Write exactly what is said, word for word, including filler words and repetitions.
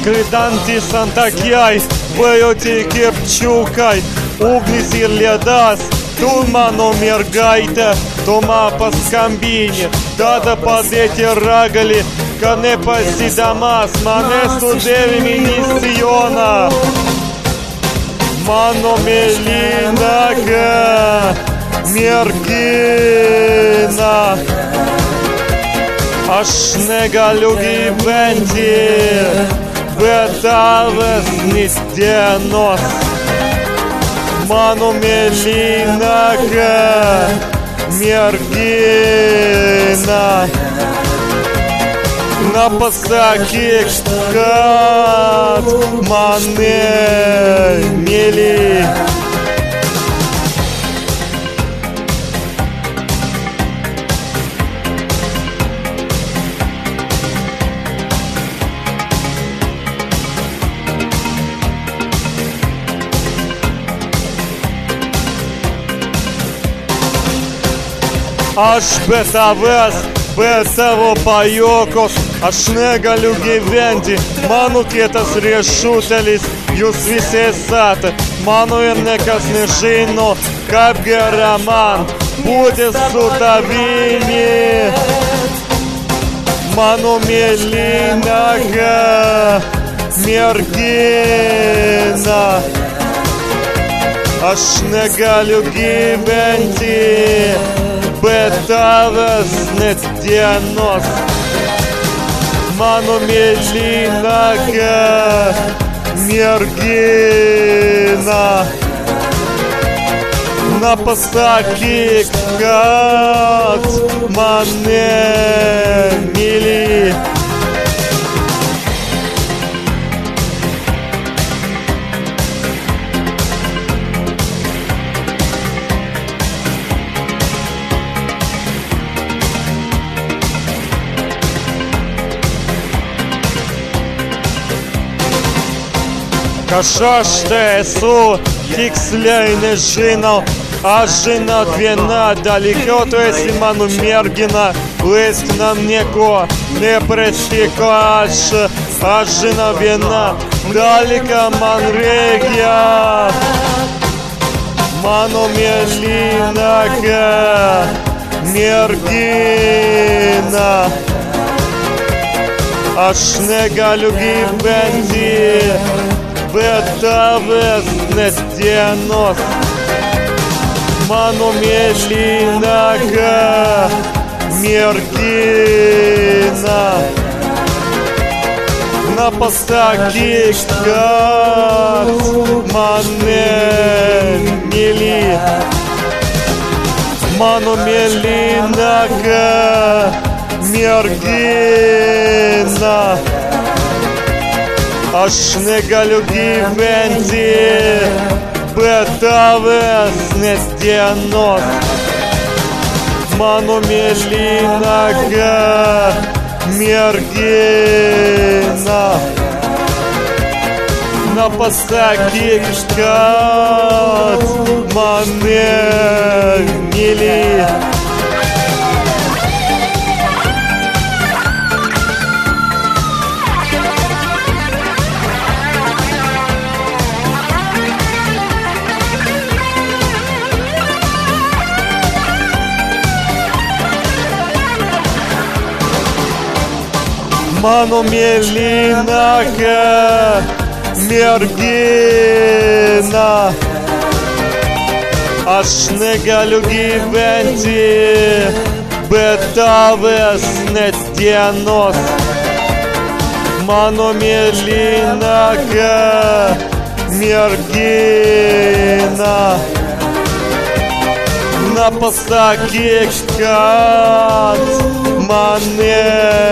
Skraidantis ant akiai, vajoti kirpčiukai, ugnis ir ledas. Tu mano mergaitė, tu man paskambini, tada padėti ragalį, kad nepasidamas mane su devimi į Sioną. Mano mėlynaka mergina, aš negaliu gyventi be tavęs nė dienos. Mano mėlynaka mergina, na pasakyk, kad mane myli. Aš be tavęs, be tavo pajokos, aš negaliu gyventi. Mano kietas riešutelis, jūs visi esate. Mano ir niekas nežino, kaip gera man būti su tavimi. Mano mėlynaka mergina, aš negaliu gyventi be tavęs net dienos. Mano mėlynaka mergina, na pasakyk, kad mane myli. Kas aš tai esu, tiksliai nežinau. Aš žinau vieną dalyką, tu esi mano mergina. Leisk nam nieko neprastiko aš. Aš žinau vieną dalyką, man reikia. Mano mėlynaka mergina, aš negaliu gyventi be tavęs net dienos. Mano mėlynaka mergina, na pasakyk, kad mane myli. Mano mėlynaka mergina, aš negaliu gyventi be tavęs net dienos. Mano mėlynaka mergina, na pasakyk, kad mane myli. Mano mėlynaka mergina, aš negaliu gyventi be tavęs net dienos. Mano mėlynaka mergina, na pasakyk, kad mane